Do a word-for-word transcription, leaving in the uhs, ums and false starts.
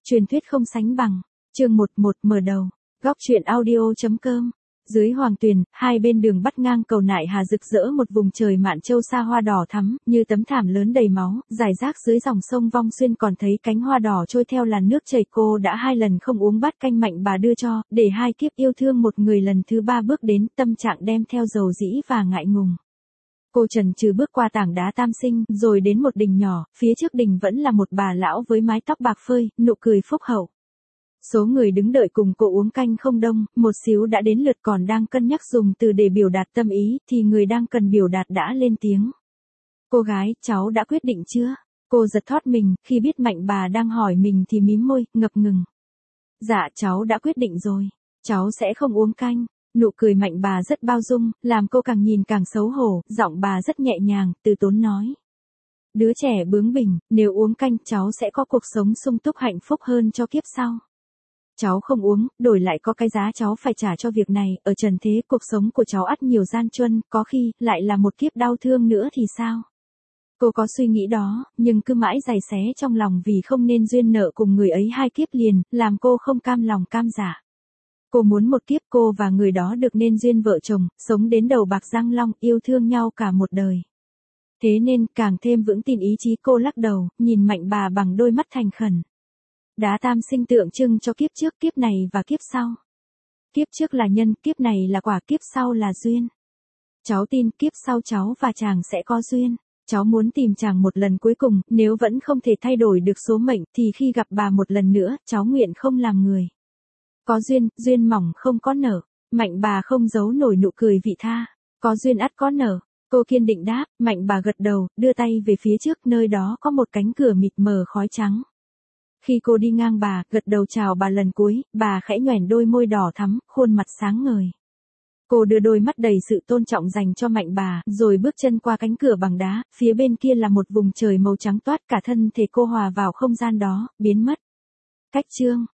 Truyền thuyết không sánh bằng. Chương một một mở đầu. Góc truyện audio.com. Dưới hoàng tuyền, hai bên đường bắt ngang cầu Nại Hà rực rỡ một vùng trời mạn châu xa hoa đỏ thắm, như tấm thảm lớn đầy máu, rải rác dưới dòng sông Vong Xuyên còn thấy cánh hoa đỏ trôi theo làn nước chảy. Cô đã hai lần không uống bát canh Mạnh Bà đưa cho, để hai kiếp yêu thương một người lần thứ ba bước đến, tâm trạng đem theo dầu dĩ và ngại ngùng. Cô chần chừ bước qua tảng đá tam sinh, rồi đến một đình nhỏ, phía trước đình vẫn là một bà lão với mái tóc bạc phơi, nụ cười phúc hậu. Số người đứng đợi cùng cô uống canh không đông, một xíu đã đến lượt, còn đang cân nhắc dùng từ để biểu đạt tâm ý, thì người đang cần biểu đạt đã lên tiếng. Cô gái, cháu đã quyết định chưa? Cô giật thót mình, khi biết Mạnh Bà đang hỏi mình thì mím môi, ngập ngừng. Dạ, cháu đã quyết định rồi. Cháu sẽ không uống canh. Nụ cười Mạnh Bà rất bao dung, làm cô càng nhìn càng xấu hổ, giọng bà rất nhẹ nhàng, từ tốn nói. Đứa trẻ bướng bỉnh, nếu uống canh cháu sẽ có cuộc sống sung túc hạnh phúc hơn cho kiếp sau. Cháu không uống, đổi lại có cái giá cháu phải trả cho việc này, ở trần thế cuộc sống của cháu ắt nhiều gian truân, có khi lại là một kiếp đau thương nữa thì sao? Cô có suy nghĩ đó, nhưng cứ mãi giày xé trong lòng vì không nên duyên nợ cùng người ấy hai kiếp liền, làm cô không cam lòng cam dạ. Cô muốn một kiếp cô và người đó được nên duyên vợ chồng, sống đến đầu bạc răng long, yêu thương nhau cả một đời. Thế nên, càng thêm vững tin ý chí, cô lắc đầu, nhìn Mạnh Bà bằng đôi mắt thành khẩn. Đá tam sinh tượng trưng cho kiếp trước, kiếp này và kiếp sau. Kiếp trước là nhân, kiếp này là quả, kiếp sau là duyên. Cháu tin kiếp sau cháu và chàng sẽ có duyên. Cháu muốn tìm chàng một lần cuối cùng, nếu vẫn không thể thay đổi được số mệnh, thì khi gặp bà một lần nữa, cháu nguyện không làm người. Có duyên, duyên mỏng không có nở. Mạnh Bà không giấu nổi nụ cười vị tha. Có duyên ắt có nở. Cô kiên định đáp. Mạnh Bà gật đầu, đưa tay về phía trước, nơi đó có một cánh cửa mịt mờ khói trắng. Khi cô đi ngang bà, gật đầu chào bà lần cuối, bà khẽ nhoẻn đôi môi đỏ thắm, khuôn mặt sáng ngời. Cô đưa đôi mắt đầy sự tôn trọng dành cho Mạnh Bà, rồi bước chân qua cánh cửa bằng đá, phía bên kia là một vùng trời màu trắng toát, cả thân thể cô hòa vào không gian đó, biến mất. Cách chương.